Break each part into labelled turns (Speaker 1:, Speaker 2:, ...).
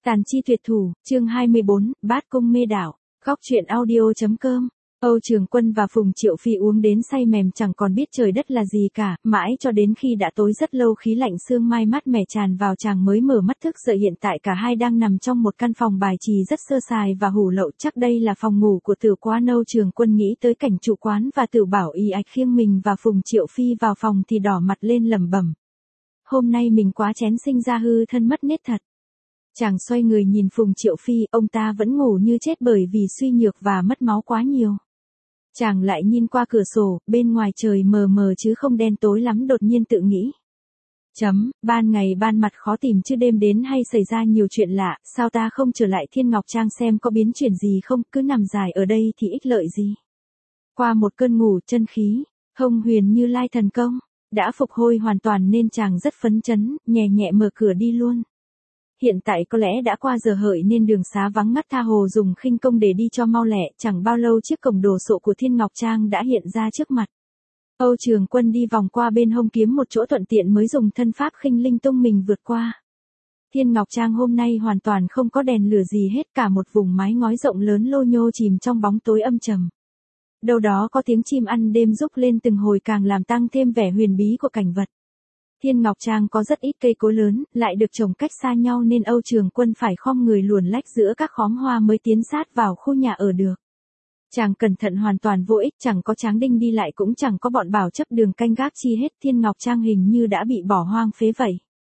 Speaker 1: Tàn chi tuyệt thủ, chương 24, bát cung mê đảo, góc truyện audio.com. Âu Trường Quân và Phùng Triệu Phi uống đến say mềm chẳng còn biết trời đất là gì cả, mãi cho đến khi đã tối rất lâu khí lạnh sương mai mát mẻ tràn vào chàng mới mở mắt thức dậy. Hiện tại cả hai đang nằm trong một căn phòng bài trì rất sơ sài và hủ lậu, chắc đây là phòng ngủ của Tử Quán. Âu Trường Quân nghĩ tới cảnh chủ quán và Tử Bảo y ạch khiêng mình và Phùng Triệu Phi vào phòng thì đỏ mặt lên lẩm bẩm. Hôm nay mình quá chén sinh ra hư thân mất nết thật. Chàng xoay người nhìn Phùng Triệu Phi, ông ta vẫn ngủ như chết bởi vì suy nhược và mất máu quá nhiều. Chàng lại nhìn qua cửa sổ, bên ngoài trời mờ mờ chứ không đen tối lắm, đột nhiên tự nghĩ. Ban ngày ban mặt khó tìm chứ đêm đến hay xảy ra nhiều chuyện lạ, sao ta không trở lại Thiên Ngọc Trang xem có biến chuyển gì không, cứ nằm dài ở đây thì ích lợi gì. Qua một cơn ngủ chân khí, Hồng Huyền Như Lai thần công, đã phục hồi hoàn toàn nên chàng rất phấn chấn, nhẹ nhẹ mở cửa đi luôn. Hiện tại có lẽ đã qua giờ hợi nên đường xá vắng ngắt, tha hồ dùng khinh công để đi cho mau lẹ. Chẳng bao lâu chiếc cổng đồ sộ của Thiên Ngọc Trang đã hiện ra trước mặt. Âu Trường Quân đi vòng qua bên hông kiếm một chỗ thuận tiện mới dùng thân pháp khinh linh tung mình vượt qua. Thiên Ngọc Trang hôm nay hoàn toàn không có đèn lửa gì hết, cả một vùng mái ngói rộng lớn lô nhô chìm trong bóng tối âm trầm. Đâu đó có tiếng chim ăn đêm rúc lên từng hồi càng làm tăng thêm vẻ huyền bí của cảnh vật. Thiên Ngọc Trang có rất ít cây cối lớn, lại được trồng cách xa nhau nên Âu Trường Quân phải khom người luồn lách giữa các khóm hoa mới tiến sát vào khu nhà ở được. Chàng cẩn thận hoàn toàn vô ích, chẳng có tráng đinh đi lại cũng chẳng có bọn bảo chấp đường canh gác chi hết. Thiên Ngọc Trang hình như đã bị bỏ hoang phế vậy.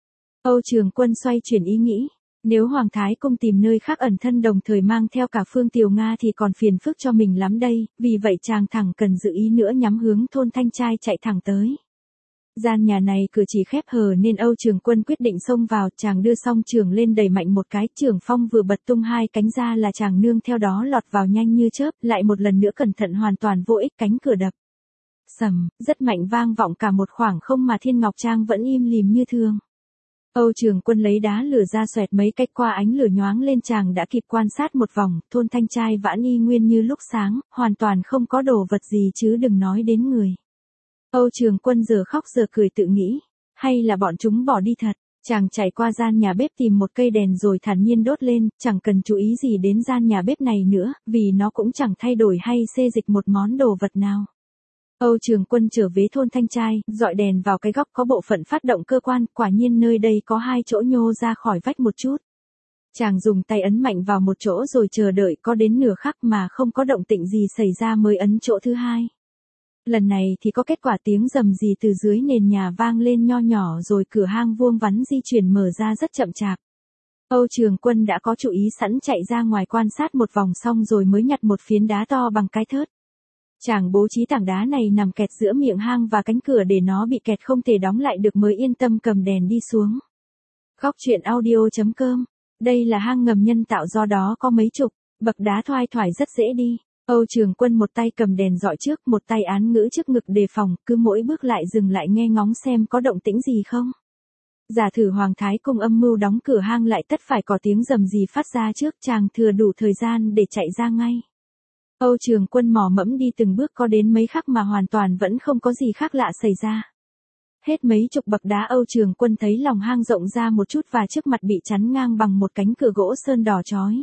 Speaker 1: Âu Trường Quân xoay chuyển ý nghĩ, nếu Hoàng Thái Cung tìm nơi khác ẩn thân đồng thời mang theo cả Phương Tiều Nga thì còn phiền phức cho mình lắm đây, vì vậy chàng thẳng cần dự ý nữa, nhắm hướng thôn Thanh Trai chạy thẳng tới. Gian nhà này cửa chỉ khép hờ nên Âu Trường Quân quyết định xông vào. Chàng đưa song trường lên đẩy mạnh một cái, trường phong vừa bật tung hai cánh ra là chàng nương theo đó lọt vào nhanh như chớp. Lại một lần nữa cẩn thận hoàn toàn vô ích, cánh cửa đập sầm, rất mạnh vang vọng cả một khoảng không mà Thiên Ngọc Trang vẫn im lìm như thường. Âu Trường Quân lấy đá lửa ra xoẹt mấy cách, qua ánh lửa nhoáng lên chàng đã kịp quan sát một vòng. Thôn Thanh Trai vẫn y nguyên như lúc sáng, hoàn toàn không có đồ vật gì chứ đừng nói đến người. Âu Trường Quân giờ khóc giờ cười tự nghĩ, hay là bọn chúng bỏ đi thật. Chàng chạy qua gian nhà bếp tìm một cây đèn rồi thản nhiên đốt lên, chẳng cần chú ý gì đến gian nhà bếp này nữa, vì nó cũng chẳng thay đổi hay xê dịch một món đồ vật nào. Âu Trường Quân trở về thôn Thanh Trai, dọi đèn vào cái góc có bộ phận phát động cơ quan, quả nhiên nơi đây có hai chỗ nhô ra khỏi vách một chút. Chàng dùng tay ấn mạnh vào một chỗ rồi chờ đợi có đến nửa khắc mà không có động tĩnh gì xảy ra mới ấn chỗ thứ hai. Lần này thì có kết quả, tiếng rầm rì từ dưới nền nhà vang lên nho nhỏ rồi cửa hang vuông vắn di chuyển mở ra rất chậm chạp. Âu Trường Quân đã có chủ ý sẵn, chạy ra ngoài quan sát một vòng xong rồi mới nhặt một phiến đá to bằng cái thớt. Chàng bố trí tảng đá này nằm kẹt giữa miệng hang và cánh cửa để nó bị kẹt không thể đóng lại được mới yên tâm cầm đèn đi xuống. Góc truyện audio.com. Đây là hang ngầm nhân tạo, do đó có mấy chục bậc đá thoai thoải rất dễ đi. Âu Trường Quân một tay cầm đèn dọi trước, một tay án ngữ trước ngực đề phòng, cứ mỗi bước lại dừng lại nghe ngóng xem có động tĩnh gì không. Giả thử Hoàng Thái Cung âm mưu đóng cửa hang lại, tất phải có tiếng rầm gì phát ra trước, chàng thừa đủ thời gian để chạy ra ngay. Âu Trường Quân mò mẫm đi từng bước, có đến mấy khắc mà hoàn toàn vẫn không có gì khác lạ xảy ra. Hết mấy chục bậc đá Âu Trường Quân thấy lòng hang rộng ra một chút và trước mặt bị chắn ngang bằng một cánh cửa gỗ sơn đỏ chói.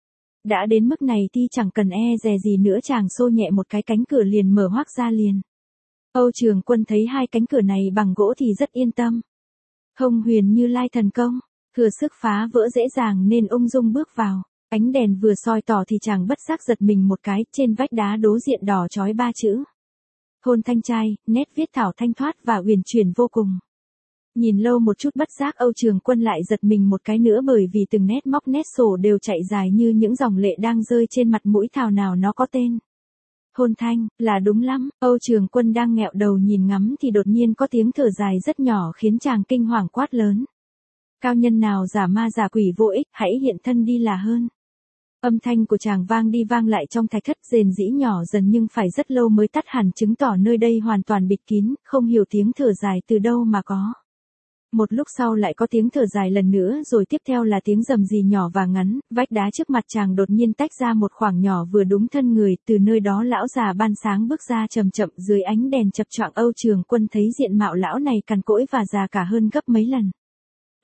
Speaker 1: Đã đến mức này thì chẳng cần e dè gì nữa, chàng xô nhẹ một cái, cánh cửa liền mở hoác ra liền. Âu Trường Quân thấy hai cánh cửa này bằng gỗ thì rất yên tâm. Hồng Huyền Như Lai thần công, thừa sức phá vỡ dễ dàng nên ung dung bước vào. Ánh đèn vừa soi tỏ thì chàng bất giác giật mình một cái, trên vách đá đối diện đỏ chói ba chữ. Thôn Thanh Trai, nét viết thảo thanh thoát và uyển chuyển vô cùng. Nhìn lâu một chút bất giác Âu Trường Quân lại giật mình một cái nữa, bởi vì từng nét móc nét sổ đều chạy dài như những dòng lệ đang rơi trên mặt mũi, thảo nào nó có tên. Thôn Thanh, là đúng lắm. Âu Trường Quân đang nghẹo đầu nhìn ngắm thì đột nhiên có tiếng thở dài rất nhỏ khiến chàng kinh hoàng quát lớn. Cao nhân nào giả ma giả quỷ vô ích, hãy hiện thân đi là hơn. Âm thanh của chàng vang đi vang lại trong thạch thất, rền rĩ nhỏ dần nhưng phải rất lâu mới tắt hẳn, chứng tỏ nơi đây hoàn toàn bịt kín, không hiểu tiếng thở dài từ đâu mà có. Một lúc sau lại có tiếng thở dài lần nữa, rồi tiếp theo là tiếng rầm rì nhỏ và ngắn. Vách đá trước mặt chàng đột nhiên tách ra một khoảng nhỏ vừa đúng thân người, từ nơi đó lão già ban sáng bước ra chậm chậm dưới ánh đèn chập choạng. Âu Trường Quân thấy diện mạo lão này cằn cỗi và già cả hơn gấp mấy lần.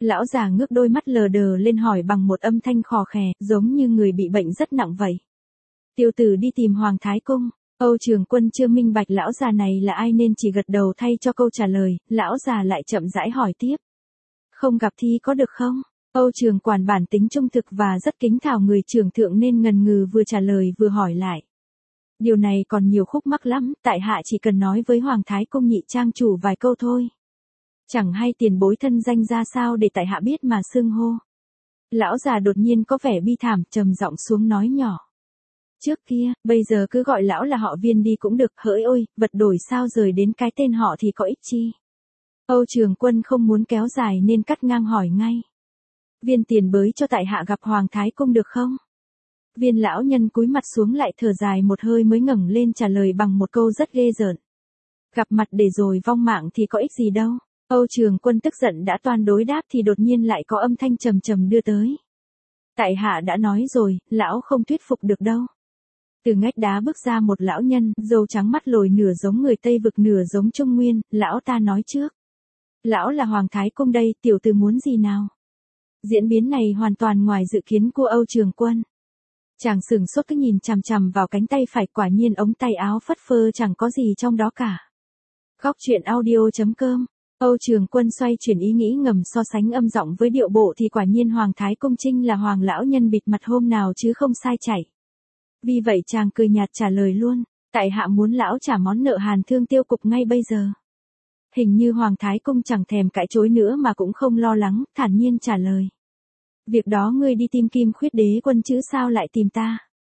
Speaker 1: Lão già ngước đôi mắt lờ đờ lên hỏi bằng một âm thanh khò khè, giống như người bị bệnh rất nặng vậy. Tiểu tử đi tìm Hoàng Thái Cung. Âu Trường Quân chưa minh bạch lão già này là ai nên chỉ gật đầu thay cho câu trả lời, lão già lại chậm rãi hỏi tiếp. Không gặp thì có được không? Âu Trường Quản bản tính trung thực và rất kính thảo người trưởng thượng nên ngần ngừ vừa trả lời vừa hỏi lại. Điều này còn nhiều khúc mắc lắm, tại hạ chỉ cần nói với Hoàng Thái Cung nhị trang chủ vài câu thôi. Chẳng hay tiền bối thân danh ra sao để tại hạ biết mà xưng hô. Lão già đột nhiên có vẻ bi thảm, trầm giọng xuống nói nhỏ. Trước kia, bây giờ cứ gọi lão là họ Viên đi cũng được, hỡi ôi, vật đổi sao rời đến cái tên họ thì có ích chi. Âu Trường Quân không muốn kéo dài nên cắt ngang hỏi ngay. Viên tiền bối cho tại hạ gặp Hoàng Thái Cung được không? Viên lão nhân cúi mặt xuống lại thở dài một hơi mới ngẩng lên trả lời bằng một câu rất ghê rợn. Gặp mặt để rồi vong mạng thì có ích gì đâu. Âu Trường Quân tức giận đã toan đối đáp thì đột nhiên lại có âm thanh trầm trầm đưa tới. Tại hạ đã nói rồi, lão không thuyết phục được đâu. Từ ngách đá bước ra một lão nhân, râu trắng mắt lồi nửa giống người Tây Vực nửa giống Trung Nguyên, lão ta nói trước. Lão là Hoàng Thái Cung đây, tiểu tử muốn gì nào? Diễn biến này hoàn toàn ngoài dự kiến của Âu Trường Quân. Chàng sừng sốt cứ nhìn chằm chằm vào cánh tay phải, quả nhiên ống tay áo phất phơ chẳng có gì trong đó cả. Góc truyện audio.com. Âu Trường Quân xoay chuyển ý nghĩ ngầm so sánh âm giọng với điệu bộ thì quả nhiên Hoàng Thái Cung Trinh là Hoàng lão nhân bịt mặt hôm nào chứ không sai chảy. Vì vậy chàng cười nhạt trả lời luôn, tại hạ muốn lão trả món nợ Hàn Thương tiêu cục ngay bây giờ. Hình như Hoàng Thái Cung chẳng thèm cãi chối nữa mà cũng không lo lắng, thản nhiên trả lời. Việc đó ngươi đi tìm Kim Khuyết Đế Quân chứ sao lại tìm ta?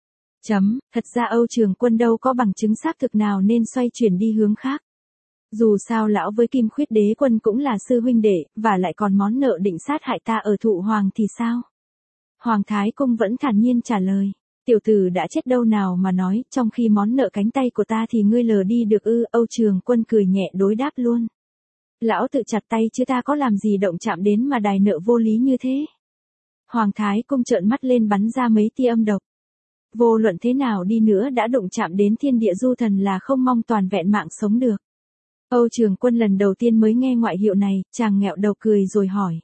Speaker 1: Thật ra Âu Trường Quân đâu có bằng chứng xác thực nào nên xoay chuyển đi hướng khác. Dù sao lão với Kim Khuyết Đế Quân cũng là sư huynh đệ, và lại còn món nợ định sát hại ta ở Thụ Hoàng thì sao? Hoàng Thái Cung vẫn thản nhiên trả lời. Tiểu tử đã chết đâu nào mà nói, trong khi món nợ cánh tay của ta thì ngươi lờ đi được ư? Âu Trường Quân cười nhẹ đối đáp luôn. Lão tự chặt tay chứ ta có làm gì động chạm đến mà đòi nợ vô lý như thế. Hoàng Thái Cung trợn mắt lên bắn ra mấy tia âm độc. Vô luận thế nào đi nữa đã đụng chạm đến thiên địa du thần là không mong toàn vẹn mạng sống được. Âu Trường Quân lần đầu tiên mới nghe ngoại hiệu này, chàng nghẹo đầu cười rồi hỏi.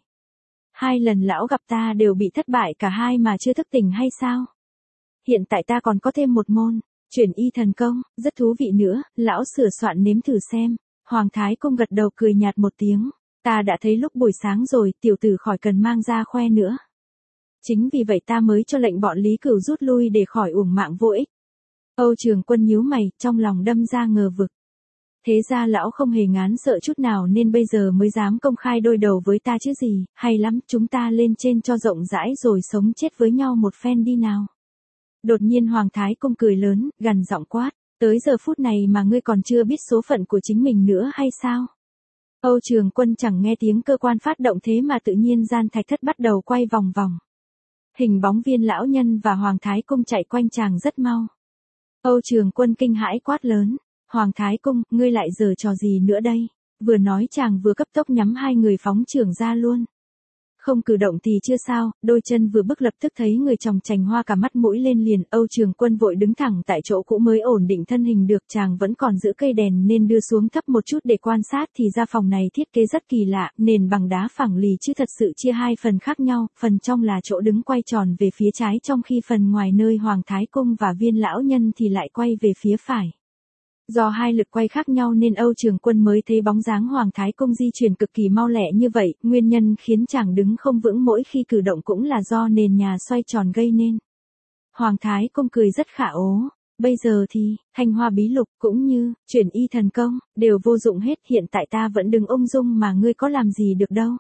Speaker 1: 2 lần lão gặp ta đều bị thất bại cả hai mà chưa thức tỉnh hay sao? Hiện tại ta còn có thêm một môn, chuyển y thần công, rất thú vị nữa, lão sửa soạn nếm thử xem. Hoàng Thái Cung gật đầu cười nhạt một tiếng. Ta đã thấy lúc buổi sáng rồi, tiểu tử khỏi cần mang ra khoe nữa. Chính vì vậy ta mới cho lệnh bọn Lý Cửu rút lui để khỏi uổng mạng vô ích. Âu Trường Quân nhíu mày, trong lòng đâm ra ngờ vực. Thế ra lão không hề ngán sợ chút nào nên bây giờ mới dám công khai đôi đầu với ta chứ gì, hay lắm, chúng ta lên trên cho rộng rãi rồi sống chết với nhau một phen đi nào. Đột nhiên Hoàng Thái Cung cười lớn, gằn giọng quát, tới giờ phút này mà ngươi còn chưa biết số phận của chính mình nữa hay sao? Âu Trường Quân chẳng nghe tiếng cơ quan phát động thế mà tự nhiên gian thạch thất bắt đầu quay vòng vòng. Hình bóng Viên lão nhân và Hoàng Thái Cung chạy quanh chàng rất mau. Âu Trường Quân kinh hãi quát lớn, Hoàng Thái Cung, ngươi lại giở trò gì nữa đây? Vừa nói chàng vừa cấp tốc nhắm 2 người phóng chưởng ra luôn. Không cử động thì chưa sao, đôi chân vừa bước lập tức thấy người chồng chành hoa cả mắt mũi lên liền. Âu Trường Quân vội đứng thẳng tại chỗ cũ mới ổn định thân hình được, chàng vẫn còn giữ cây đèn nên đưa xuống thấp một chút để quan sát thì ra phòng này thiết kế rất kỳ lạ, nền bằng đá phẳng lì chứ thật sự chia 2 phần khác nhau, phần trong là chỗ đứng quay tròn về phía trái trong khi phần ngoài nơi Hoàng Thái Cung và Viên lão nhân thì lại quay về phía phải. Do 2 lực quay khác nhau nên Âu Trường Quân mới thấy bóng dáng Hoàng Thái Cung di chuyển cực kỳ mau lẹ như vậy, nguyên nhân khiến chàng đứng không vững mỗi khi cử động cũng là do nền nhà xoay tròn gây nên. Hoàng Thái Cung cười rất khả ố, bây giờ thì, Thanh Hoa Bí Lục cũng như, chuyển y thần công, đều vô dụng hết, hiện tại ta vẫn đứng ung dung mà ngươi có làm gì được đâu.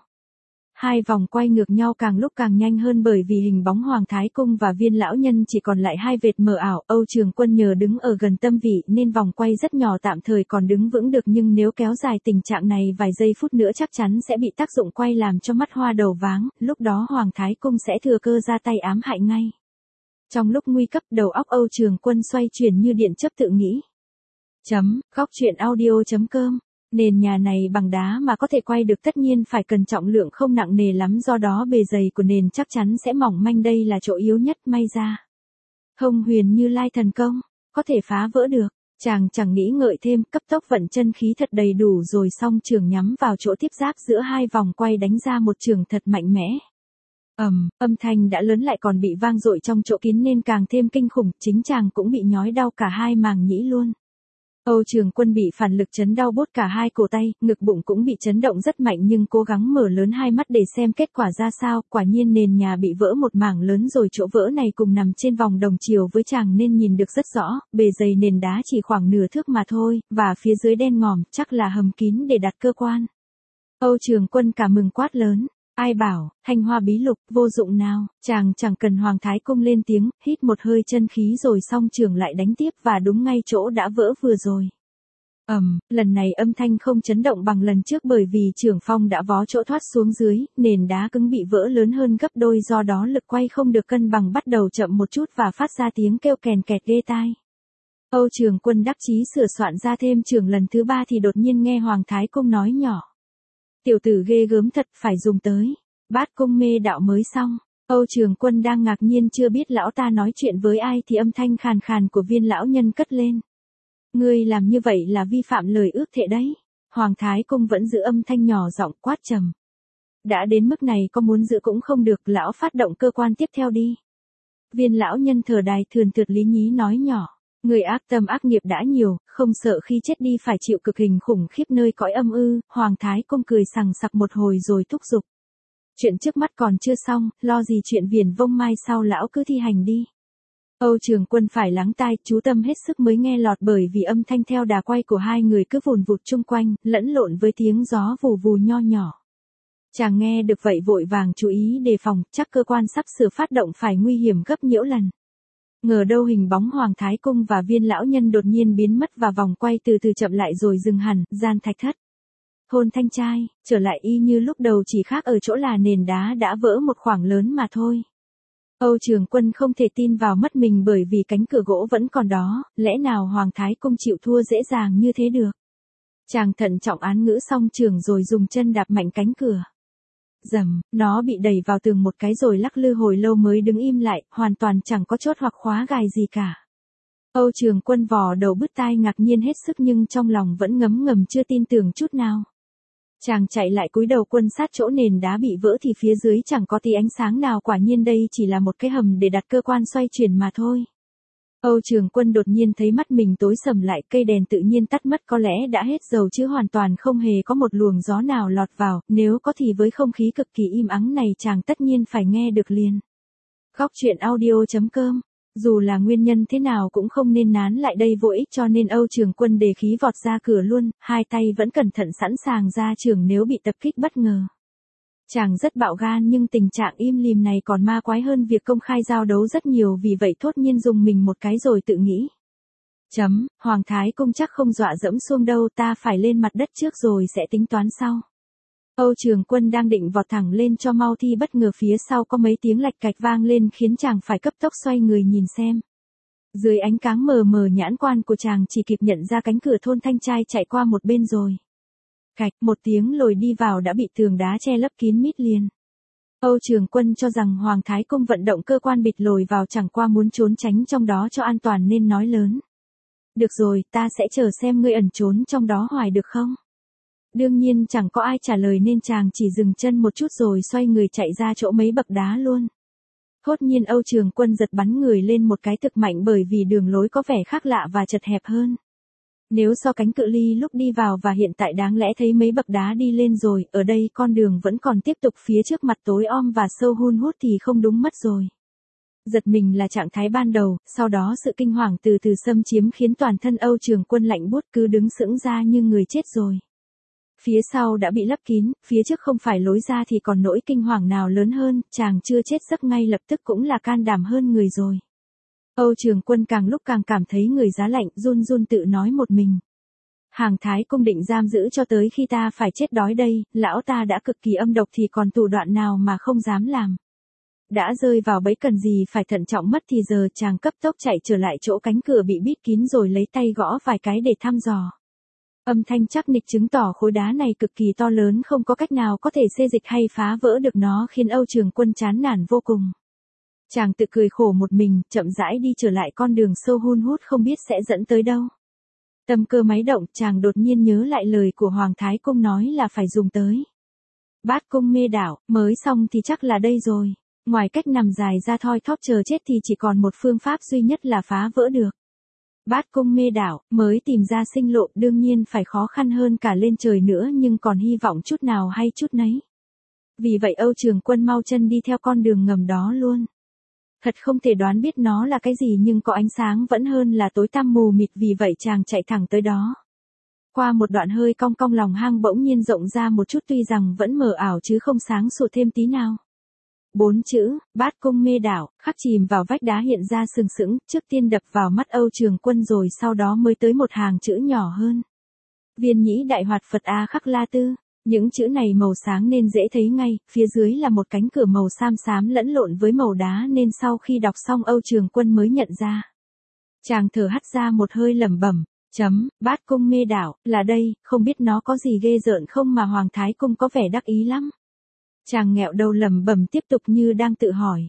Speaker 1: 2 vòng quay ngược nhau càng lúc càng nhanh hơn bởi vì hình bóng Hoàng Thái Cung và Viên lão nhân chỉ còn lại 2 vệt mờ ảo. Âu Trường Quân nhờ đứng ở gần tâm vị nên vòng quay rất nhỏ tạm thời còn đứng vững được, nhưng nếu kéo dài tình trạng này vài giây phút nữa chắc chắn sẽ bị tác dụng quay làm cho mắt hoa đầu váng, lúc đó Hoàng Thái Cung sẽ thừa cơ ra tay ám hại ngay. Trong lúc nguy cấp, đầu óc Âu Trường Quân xoay chuyển như điện chớp tự nghĩ. Góc truyện audio.com. Nền nhà này bằng đá mà có thể quay được tất nhiên phải cần trọng lượng không nặng nề lắm, do đó bề dày của nền chắc chắn sẽ mỏng manh, đây là chỗ yếu nhất, may ra Hồng Huyền Như Lai thần công có thể phá vỡ được. Chàng chẳng nghĩ ngợi thêm, cấp tốc vận chân khí thật đầy đủ rồi song trường nhắm vào chỗ tiếp giáp giữa hai vòng quay đánh ra một trường thật mạnh mẽ. Âm thanh đã lớn lại còn bị vang dội trong chỗ kín nên càng thêm kinh khủng, chính chàng cũng bị nhói đau cả hai màng nhĩ luôn. Âu Trường Quân bị phản lực chấn đau bốt cả hai cổ tay, ngực bụng cũng bị chấn động rất mạnh nhưng cố gắng mở lớn hai mắt để xem kết quả ra sao, quả nhiên nền nhà bị vỡ một mảng lớn rồi chỗ vỡ này cùng nằm trên vòng đồng chiều với chàng nên nhìn được rất rõ, bề dày nền đá chỉ khoảng nửa thước mà thôi, và phía dưới đen ngòm, chắc là hầm kín để đặt cơ quan. Âu Trường Quân cả mừng quát lớn. Ai bảo, Thanh Hoa bí lục, vô dụng nào, chàng chẳng cần Hoàng Thái Cung lên tiếng, hít một hơi chân khí rồi song trường lại đánh tiếp và đúng ngay chỗ đã vỡ vừa rồi. Lần này âm thanh không chấn động bằng lần trước bởi vì trưởng phong đã vó chỗ thoát xuống dưới, nền đá cứng bị vỡ lớn hơn gấp đôi do đó lực quay không được cân bằng bắt đầu chậm một chút và phát ra tiếng kêu kèn kẹt ghê tai. Âu Trường Quân đắc chí sửa soạn ra thêm trường lần thứ 3 thì đột nhiên nghe Hoàng Thái Cung nói nhỏ. Tiểu tử ghê gớm thật, phải dùng tới Bát Cung Mê Đạo mới xong. Âu Trường Quân đang ngạc nhiên chưa biết lão ta nói chuyện với ai thì âm thanh khàn khàn của Viên lão nhân cất lên. Ngươi làm như vậy là vi phạm lời ước thệ đấy. Hoàng Thái Cung vẫn giữ âm thanh nhỏ giọng quát trầm. Đã đến mức này có muốn giữ cũng không được, lão phát động cơ quan tiếp theo đi. Viên lão nhân thở đài thườn thượt lý nhí nói nhỏ. Người ác tâm ác nghiệp đã nhiều, không sợ khi chết đi phải chịu cực hình khủng khiếp nơi cõi âm ư. Hoàng Thái Công cười sằng sặc một hồi rồi thúc giục. Chuyện trước mắt còn chưa xong, lo gì chuyện viển vông mai sau, lão cứ thi hành đi. Âu Trường Quân phải lắng tai, chú tâm hết sức mới nghe lọt bởi vì âm thanh theo đà quay của hai người cứ vùn vụt chung quanh, lẫn lộn với tiếng gió vù vù nho nhỏ. Chàng nghe được vậy vội vàng chú ý đề phòng, chắc cơ quan sắp sửa phát động phải nguy hiểm gấp nhiễu lần. Ngờ đâu hình bóng Hoàng Thái Cung và Viên lão nhân đột nhiên biến mất và vòng quay từ từ chậm lại rồi dừng hẳn, gian thạch thất. Hôn thanh trai, trở lại y như lúc đầu chỉ khác ở chỗ là nền đá đã vỡ một khoảng lớn mà thôi. Âu Trường Quân không thể tin vào mắt mình bởi vì cánh cửa gỗ vẫn còn đó, lẽ nào Hoàng Thái Cung chịu thua dễ dàng như thế được. Chàng thận trọng án ngữ xong trường rồi dùng chân đạp mạnh cánh cửa. Dầm, nó bị đẩy vào tường một cái rồi lắc lư hồi lâu mới đứng im lại, hoàn toàn chẳng có chốt hoặc khóa gài gì cả. Âu Trường Quân vò đầu bứt tai ngạc nhiên hết sức nhưng trong lòng vẫn ngấm ngầm chưa tin tưởng chút nào. Chàng chạy lại cúi đầu quan sát chỗ nền đá bị vỡ thì phía dưới chẳng có tí ánh sáng nào, quả nhiên đây chỉ là một cái hầm để đặt cơ quan xoay chuyển mà thôi. Âu Trường Quân đột nhiên thấy mắt mình tối sầm lại, cây đèn tự nhiên tắt mất, có lẽ đã hết dầu chứ hoàn toàn không hề có một luồng gió nào lọt vào, nếu có thì với không khí cực kỳ im ắng này chàng tất nhiên phải nghe được liền. Góc truyện audio.com. Dù là nguyên nhân thế nào cũng không nên nán lại đây vô ích cho nên Âu Trường Quân đề khí vọt ra cửa luôn, hai tay vẫn cẩn thận sẵn sàng ra trường nếu bị tập kích bất ngờ. Chàng rất bạo gan nhưng tình trạng im lìm này còn ma quái hơn việc công khai giao đấu rất nhiều, vì vậy thốt nhiên dùng mình một cái rồi tự nghĩ. Hoàng Thái Cung chắc không dọa dẫm xuông đâu, ta phải lên mặt đất trước rồi sẽ tính toán sau. Âu Trường Quân đang định vọt thẳng lên cho mau thì bất ngờ phía sau có mấy tiếng lạch cạch vang lên khiến chàng phải cấp tốc xoay người nhìn xem. Dưới ánh cáng mờ mờ nhãn quan của chàng chỉ kịp nhận ra cánh cửa thôn thanh trai chạy qua một bên rồi. Cạch, một tiếng lồi đi vào đã bị tường đá che lấp kín mít liền. Âu Trường Quân cho rằng Hoàng Thái Cung vận động cơ quan bịt lồi vào chẳng qua muốn trốn tránh trong đó cho an toàn nên nói lớn. Được rồi, ta sẽ chờ xem ngươi ẩn trốn trong đó hoài được không? Đương nhiên chẳng có ai trả lời nên chàng chỉ dừng chân một chút rồi xoay người chạy ra chỗ mấy bậc đá luôn. Hốt nhiên Âu Trường Quân giật bắn người lên một cái thực mạnh bởi vì đường lối có vẻ khác lạ và chật hẹp hơn. Nếu so cánh cự ly lúc đi vào và hiện tại đáng lẽ thấy mấy bậc đá đi lên rồi, ở đây con đường vẫn còn tiếp tục phía trước mặt tối om và sâu hun hút thì không đúng mất rồi. Giật mình là trạng thái ban đầu, sau đó sự kinh hoàng từ từ xâm chiếm khiến toàn thân Âu Trường Quân lạnh buốt cứ đứng sững ra như người chết rồi. Phía sau đã bị lấp kín, phía trước không phải lối ra thì còn nỗi kinh hoàng nào lớn hơn, chàng chưa chết giấc ngay lập tức cũng là can đảm hơn người rồi. Âu Trường Quân càng lúc càng cảm thấy người giá lạnh, run run tự nói một mình. Hàng Thái Cung định giam giữ cho tới khi ta phải chết đói đây, lão ta đã cực kỳ âm độc thì còn thủ đoạn nào mà không dám làm. Đã rơi vào bẫy cần gì phải thận trọng mất thì giờ chàng cấp tốc chạy trở lại chỗ cánh cửa bị bít kín rồi lấy tay gõ vài cái để thăm dò. Âm thanh chắc nịch chứng tỏ khối đá này cực kỳ to lớn, không có cách nào có thể xê dịch hay phá vỡ được nó khiến Âu Trường Quân chán nản vô cùng. Chàng tự cười khổ một mình, chậm rãi đi trở lại con đường sâu hun hút không biết sẽ dẫn tới đâu. Tâm cơ máy động, chàng đột nhiên nhớ lại lời của Hoàng Thái Cung nói là phải dùng tới Bát Cung Mê Đảo, mới xong thì chắc là đây rồi. Ngoài cách nằm dài ra thoi thóp chờ chết thì chỉ còn một phương pháp duy nhất là phá vỡ được Bát Cung Mê Đảo, mới tìm ra sinh lộ, đương nhiên phải khó khăn hơn cả lên trời nữa, nhưng còn hy vọng chút nào hay chút nấy. Vì vậy Âu Trường Quân mau chân đi theo con đường ngầm đó luôn. Thật không thể đoán biết nó là cái gì, nhưng có ánh sáng vẫn hơn là tối tăm mù mịt, vì vậy chàng chạy thẳng tới đó. Qua một đoạn hơi cong cong, lòng hang bỗng nhiên rộng ra một chút, tuy rằng vẫn mờ ảo chứ không sáng sủa thêm tí nào. 4 chữ, Bát Cung Mê Đảo, khắc chìm vào vách đá hiện ra sừng sững, trước tiên đập vào mắt Âu Trường Quân rồi sau đó mới tới một hàng chữ nhỏ hơn. Viên nhĩ đại hoạt Phật A Khắc La Tư. Những chữ này màu sáng nên dễ thấy ngay, phía dưới là một cánh cửa màu xám xám lẫn lộn với màu đá, nên sau khi đọc xong Âu Trường Quân mới nhận ra. Chàng thở hắt ra một hơi lẩm bẩm, Bát Cung Mê Đảo, là đây, không biết nó có gì ghê rợn không mà Hoàng Thái Cung có vẻ đắc ý lắm. Chàng nghẹo đầu lẩm bẩm tiếp tục như đang tự hỏi.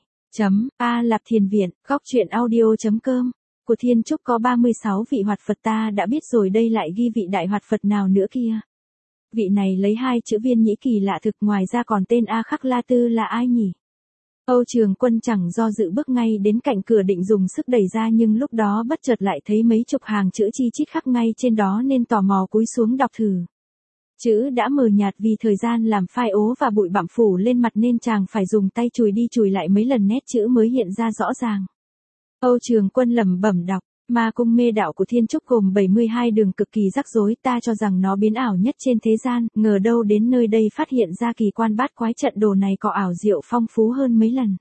Speaker 1: A Lạp Thiền Viện, góc truyện audio.com. Của Thiên Trúc có 36 vị hoạt Phật, ta đã biết rồi, đây lại ghi vị đại hoạt Phật nào nữa kia. Vị này lấy 2 chữ viên nhĩ kỳ lạ thực, ngoài ra còn tên A Khắc La Tư là ai nhỉ? Âu Trường Quân chẳng do dự bước ngay đến cạnh cửa định dùng sức đẩy ra, nhưng lúc đó bất chợt lại thấy mấy chục hàng chữ chi chít khắc ngay trên đó nên tò mò cúi xuống đọc thử. Chữ đã mờ nhạt vì thời gian làm phai ố và bụi bặm phủ lên mặt nên chàng phải dùng tay chùi đi chùi lại mấy lần nét chữ mới hiện ra rõ ràng. Âu Trường Quân lẩm bẩm đọc, Ma Cung Mê Đảo của Thiên Trúc gồm 72 đường cực kỳ rắc rối, ta cho rằng nó biến ảo nhất trên thế gian, ngờ đâu đến nơi đây phát hiện ra kỳ quan bát quái, trận đồ này có ảo diệu phong phú hơn mấy lần.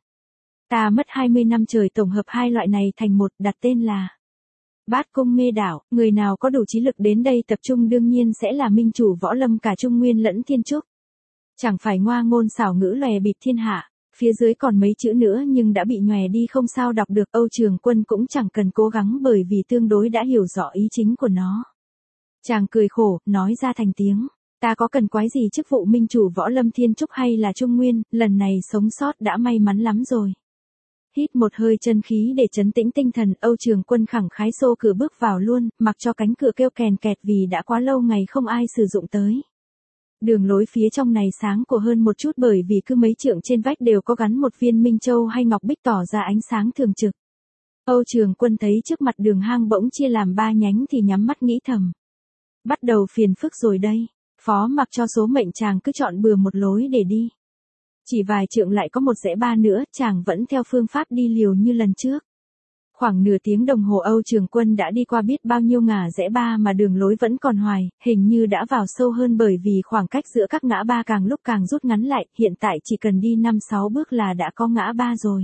Speaker 1: Ta mất 20 năm trời tổng hợp hai loại này thành một, đặt tên là Bát Cung Mê Đảo. Người nào có đủ trí lực đến đây tập trung đương nhiên sẽ là minh chủ võ lâm cả Trung Nguyên lẫn Thiên Trúc. Chẳng phải ngoa ngôn xảo ngữ lòe bịp thiên hạ. Phía dưới còn mấy chữ nữa nhưng đã bị nhòe đi không sao đọc được. Âu Trường Quân cũng chẳng cần cố gắng bởi vì tương đối đã hiểu rõ ý chính của nó. Chàng cười khổ, nói ra thành tiếng. Ta có cần quái gì chức vụ minh chủ võ lâm Thiên Trúc hay là Trung Nguyên, lần này sống sót đã may mắn lắm rồi. Hít một hơi chân khí để trấn tĩnh tinh thần, Âu Trường Quân khẳng khái xô cửa bước vào luôn, mặc cho cánh cửa kêu kèn kẹt vì đã quá lâu ngày không ai sử dụng tới. Đường lối phía trong này sáng của hơn một chút bởi vì cứ mấy trượng trên vách đều có gắn một viên minh châu hay ngọc bích tỏ ra ánh sáng thường trực. Âu Trường Quân thấy trước mặt đường hang bỗng chia làm 3 nhánh thì nhắm mắt nghĩ thầm. Bắt đầu phiền phức rồi đây, phó mặc cho số mệnh chàng cứ chọn bừa một lối để đi. Chỉ vài trượng lại có một rẽ ba nữa, chàng vẫn theo phương pháp đi liều như lần trước. Khoảng nửa tiếng đồng hồ Âu Trường Quân đã đi qua biết bao nhiêu ngả rẽ ba mà đường lối vẫn còn hoài, hình như đã vào sâu hơn bởi vì khoảng cách giữa các ngã ba càng lúc càng rút ngắn lại, hiện tại chỉ cần đi 5-6 bước là đã có ngã ba rồi.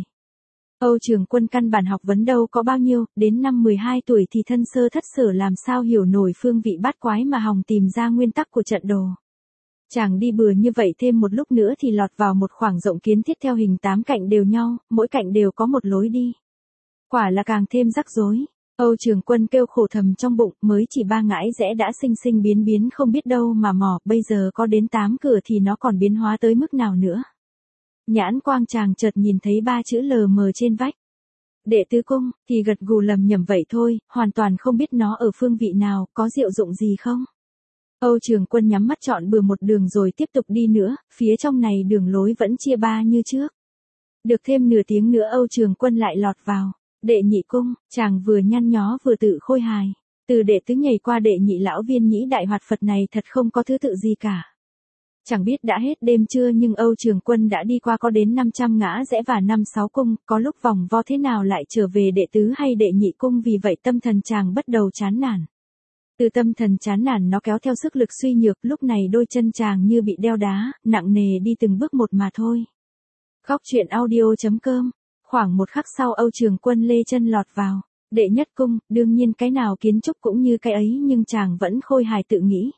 Speaker 1: Âu Trường Quân căn bản học vấn đâu có bao nhiêu, đến năm 12 tuổi thì thân sơ thất sở làm sao hiểu nổi phương vị bát quái mà hòng tìm ra nguyên tắc của trận đồ. Chàng đi bừa như vậy thêm một lúc nữa thì lọt vào một khoảng rộng kiến thiết theo hình 8 cạnh đều nhau, mỗi cạnh đều có một lối đi. Quả là càng thêm rắc rối. Âu Trường Quân kêu khổ thầm trong bụng, mới chỉ 3 ngãi rẽ đã sinh sinh biến biến không biết đâu mà mò, bây giờ có đến 8 cửa thì nó còn biến hóa tới mức nào nữa. Nhãn quang chàng chợt nhìn thấy 3 chữ lờ mờ trên vách. Đệ tứ cung, thì gật gù lầm nhầm vậy thôi, hoàn toàn không biết nó ở phương vị nào, có diệu dụng gì không. Âu Trường Quân nhắm mắt chọn bừa một đường rồi tiếp tục đi nữa, phía trong này đường lối vẫn chia 3 như trước. Được thêm nửa tiếng nữa Âu Trường Quân lại lọt vào đệ nhị cung, chàng vừa nhăn nhó vừa tự khôi hài. Từ đệ tứ nhảy qua đệ nhị lão viên nhĩ đại hoạt Phật này thật không có thứ tự gì cả. Chẳng biết đã hết đêm chưa nhưng Âu Trường Quân đã đi qua có đến 500 ngã rẽ và 5-6 cung, có lúc vòng vo thế nào lại trở về đệ tứ hay đệ nhị cung, vì vậy tâm thần chàng bắt đầu chán nản. Từ tâm thần chán nản nó kéo theo sức lực suy nhược, lúc này đôi chân chàng như bị đeo đá, nặng nề đi từng bước một mà thôi. Góc truyện audio.com. Khoảng một khắc sau Âu Trường Quân lê chân lọt vào đệ nhất cung, đương nhiên cái nào kiến trúc cũng như cái ấy nhưng chàng vẫn khôi hài tự nghĩ.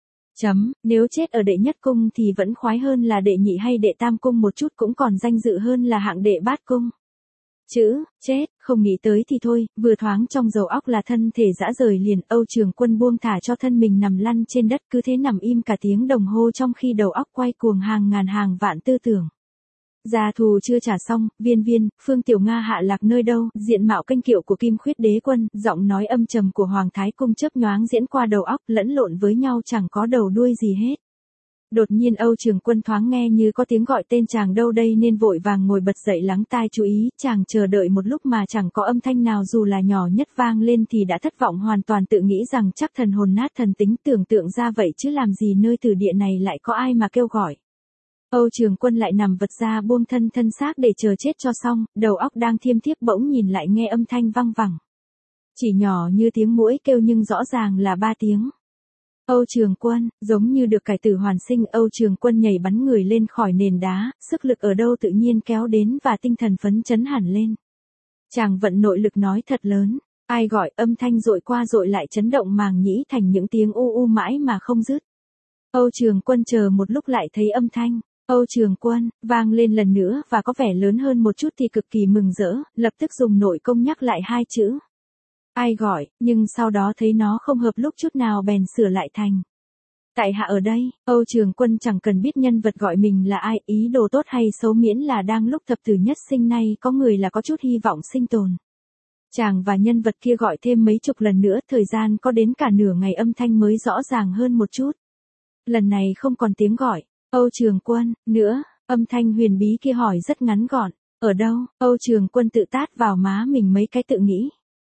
Speaker 1: Nếu chết ở đệ nhất cung thì vẫn khoái hơn là đệ nhị hay đệ tam cung, một chút cũng còn danh dự hơn là hạng đệ bát cung. Chữ, chết, không nghĩ tới thì thôi, vừa thoáng trong đầu óc là thân thể rã rời liền. Âu Trường Quân buông thả cho thân mình nằm lăn trên đất, cứ thế nằm im cả tiếng đồng hồ trong khi đầu óc quay cuồng hàng ngàn hàng vạn tư tưởng. Gia thù chưa trả xong, Viên, Phương Tiểu Nga hạ lạc nơi đâu, diện mạo kênh kiệu của Kim Khuyết đế quân, giọng nói âm trầm của Hoàng Thái Cung chớp nhoáng diễn qua đầu óc, lẫn lộn với nhau chẳng có đầu đuôi gì hết. Đột nhiên Âu Trường Quân thoáng nghe như có tiếng gọi tên chàng đâu đây nên vội vàng ngồi bật dậy lắng tai chú ý, chàng chờ đợi một lúc mà chẳng có âm thanh nào dù là nhỏ nhất vang lên thì đã thất vọng hoàn toàn, tự nghĩ rằng chắc thần hồn nát thần tính, tưởng tượng ra vậy chứ làm gì nơi tử địa này lại có ai mà kêu gọi. Âu Trường Quân lại nằm vật ra buông thân xác để chờ chết cho xong, đầu óc đang thiêm thiếp bỗng nhìn lại nghe âm thanh văng vẳng. Chỉ nhỏ như tiếng muỗi kêu nhưng rõ ràng là 3 tiếng. Âu Trường Quân, giống như được cải tử hoàn sinh, Âu Trường Quân nhảy bắn người lên khỏi nền đá, sức lực ở đâu tự nhiên kéo đến và tinh thần phấn chấn hẳn lên. Chàng vận nội lực nói thật lớn, ai gọi, âm thanh dội qua dội lại chấn động màng nhĩ thành những tiếng u mãi mà không dứt. Âu Trường Quân chờ một lúc lại thấy âm thanh Âu Trường Quân vang lên lần nữa và có vẻ lớn hơn một chút thì cực kỳ mừng rỡ, lập tức dùng nội công nhắc lại 2 chữ. Ai gọi, nhưng sau đó thấy nó không hợp lúc chút nào bèn sửa lại thành. Tại hạ ở đây. Âu Trường Quân chẳng cần biết nhân vật gọi mình là ai, ý đồ tốt hay xấu miễn là đang lúc thập tử nhất sinh nay có người là có chút hy vọng sinh tồn. Chàng và nhân vật kia gọi thêm mấy chục lần nữa, thời gian có đến cả nửa ngày âm thanh mới rõ ràng hơn một chút. Lần này không còn tiếng gọi Âu Trường Quân nữa, âm thanh huyền bí kia hỏi rất ngắn gọn. Ở đâu? Âu Trường Quân tự tát vào má mình mấy cái tự nghĩ.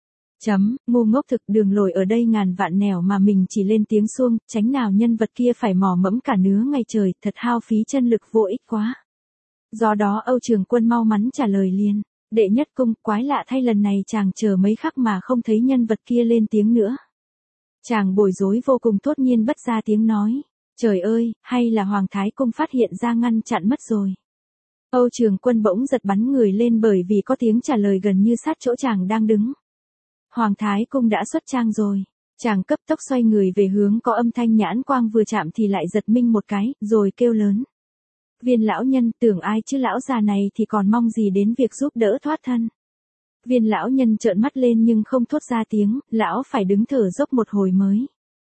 Speaker 1: Ngu ngốc thực, đường lồi ở đây ngàn vạn nẻo mà mình chỉ lên tiếng xuông, tránh nào nhân vật kia phải mò mẫm cả nửa ngày trời, thật hao phí chân lực vô ích quá. Do đó Âu Trường Quân mau mắn trả lời liền. Đệ nhất cung, quái lạ thay lần này chàng chờ mấy khắc mà không thấy nhân vật kia lên tiếng nữa. Chàng bối rối vô cùng, thốt nhiên bất ra tiếng nói. Trời ơi, hay là Hoàng Thái Cung phát hiện ra ngăn chặn mất rồi. Âu Trường Quân bỗng giật bắn người lên bởi vì có tiếng trả lời gần như sát chỗ chàng đang đứng. Hoàng Thái Cung đã xuất trang rồi. Chàng cấp tốc xoay người về hướng có âm thanh, nhãn quang vừa chạm thì lại giật mình một cái, rồi kêu lớn. Viên lão nhân, tưởng ai chứ lão già này thì còn mong gì đến việc giúp đỡ thoát thân. Viên lão nhân trợn mắt lên nhưng không thốt ra tiếng, lão phải đứng thở dốc một hồi mới.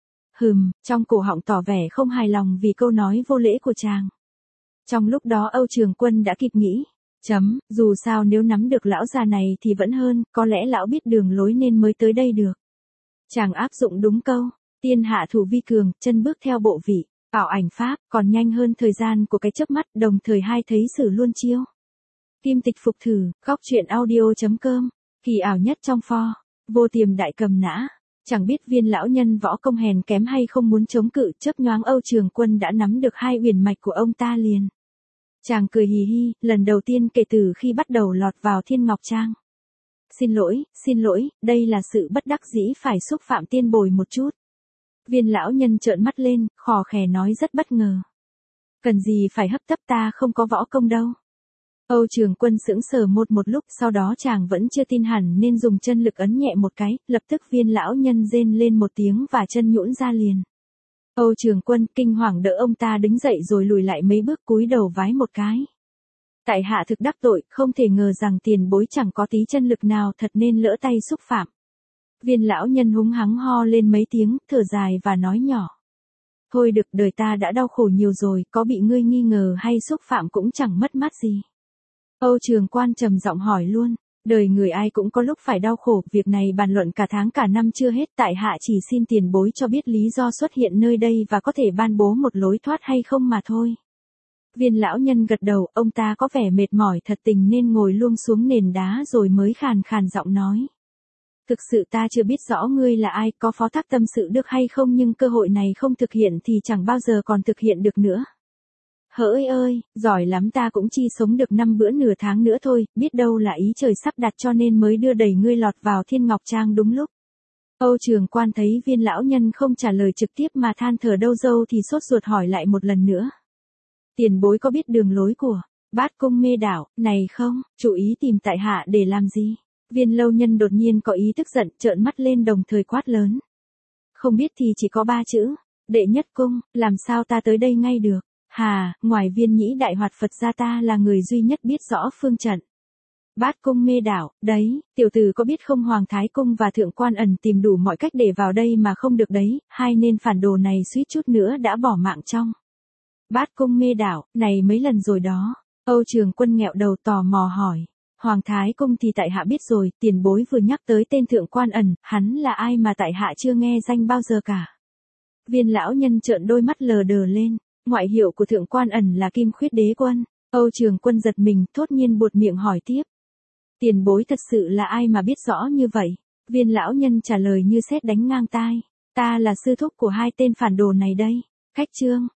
Speaker 1: Trong cổ họng tỏ vẻ không hài lòng vì câu nói vô lễ của chàng. Trong lúc đó Âu Trường Quân đã kịp nghĩ. Dù sao nếu nắm được lão già này thì vẫn hơn, có lẽ lão biết đường lối nên mới tới đây được. Chàng áp dụng đúng câu, tiên hạ thủ vi cường, chân bước theo bộ vị, ảo ảnh pháp, còn nhanh hơn thời gian của cái chớp mắt, đồng thời hai thấy sử luôn chiêu. Kim tịch phục thử, góc truyện audio.com, kỳ ảo nhất trong pho, vô tiềm đại cầm nã. Chẳng biết viên lão nhân võ công hèn kém hay không muốn chống cự, chớp nhoáng Âu Trường Quân đã nắm được 2 uyển mạch của ông ta liền. Chàng cười hì hì, lần đầu tiên kể từ khi bắt đầu lọt vào Thiên Ngọc Trang. Xin lỗi, đây là sự bất đắc dĩ phải xúc phạm tiên bồi một chút. Viên lão nhân trợn mắt lên, khò khè nói rất bất ngờ. Cần gì phải hấp tấp, ta không có võ công đâu. Âu Trường Quân sững sờ một lúc, sau đó chàng vẫn chưa tin hẳn nên dùng chân lực ấn nhẹ một cái, lập tức viên lão nhân rên lên một tiếng và chân nhũn ra liền. Âu Trường Quân kinh hoàng đỡ ông ta đứng dậy rồi lùi lại mấy bước, cúi đầu vái một cái. Tại hạ thực đắc tội, không thể ngờ rằng tiền bối chẳng có tí chân lực nào, thật nên lỡ tay xúc phạm. Viên lão nhân húng hắng ho lên mấy tiếng, thở dài và nói nhỏ. Thôi được, đời ta đã đau khổ nhiều rồi, có bị ngươi nghi ngờ hay xúc phạm cũng chẳng mất mát gì. Âu Trường Quân trầm giọng hỏi luôn. Đời người ai cũng có lúc phải đau khổ, việc này bàn luận cả tháng cả năm chưa hết, tại hạ chỉ xin tiền bối cho biết lý do xuất hiện nơi đây và có thể ban bố một lối thoát hay không mà thôi. Viên lão nhân gật đầu, ông ta có vẻ mệt mỏi thật tình nên ngồi luông xuống nền đá rồi mới khàn khàn giọng nói. Thực sự ta chưa biết rõ ngươi là ai, có phó thác tâm sự được hay không, nhưng cơ hội này không thực hiện thì chẳng bao giờ còn thực hiện được nữa. Hỡi ơi, giỏi lắm, ta cũng chi sống được 5 bữa nửa tháng nữa thôi, biết đâu là ý trời sắp đặt cho nên mới đưa đẩy ngươi lọt vào Thiên Ngọc Trang đúng lúc. Âu Trường Quân thấy viên lão nhân không trả lời trực tiếp mà than thở đâu dâu thì sốt ruột hỏi lại một lần nữa. Tiền bối có biết đường lối của Bát Cung Mê Đảo này không, chủ ý tìm tại hạ để làm gì? Viên lâu nhân đột nhiên có ý tức giận, trợn mắt lên đồng thời quát lớn. Không biết thì chỉ có 3 chữ, đệ nhất cung, làm sao ta tới đây ngay được? Hà, ngoài Viên Nhĩ Đại Hoạt Phật ra ta là người duy nhất biết rõ phương trận. Bát Cung Mê Đảo, đấy, tiểu tử có biết không, Hoàng Thái Cung và Thượng Quan Ẩn tìm đủ mọi cách để vào đây mà không được đấy, hai nên phản đồ này suýt chút nữa đã bỏ mạng trong Bát Cung Mê Đảo, này mấy lần rồi đó. Âu Trường Quân nghẹo đầu tò mò hỏi. Hoàng Thái Cung thì tại hạ biết rồi, tiền bối vừa nhắc tới tên Thượng Quan Ẩn, hắn là ai mà tại hạ chưa nghe danh bao giờ cả. Viên lão nhân trợn đôi mắt lờ đờ lên, ngoại hiệu của Thượng Quan Ẩn là Kim Khuyết Đế Quân. Âu Trường Quân giật mình, thốt nhiên buột miệng hỏi tiếp. Tiền bối thật sự là ai mà biết rõ như vậy? Viên lão nhân trả lời như sét đánh ngang tai. Ta là sư thúc của hai tên phản đồ này đây. Khách trương,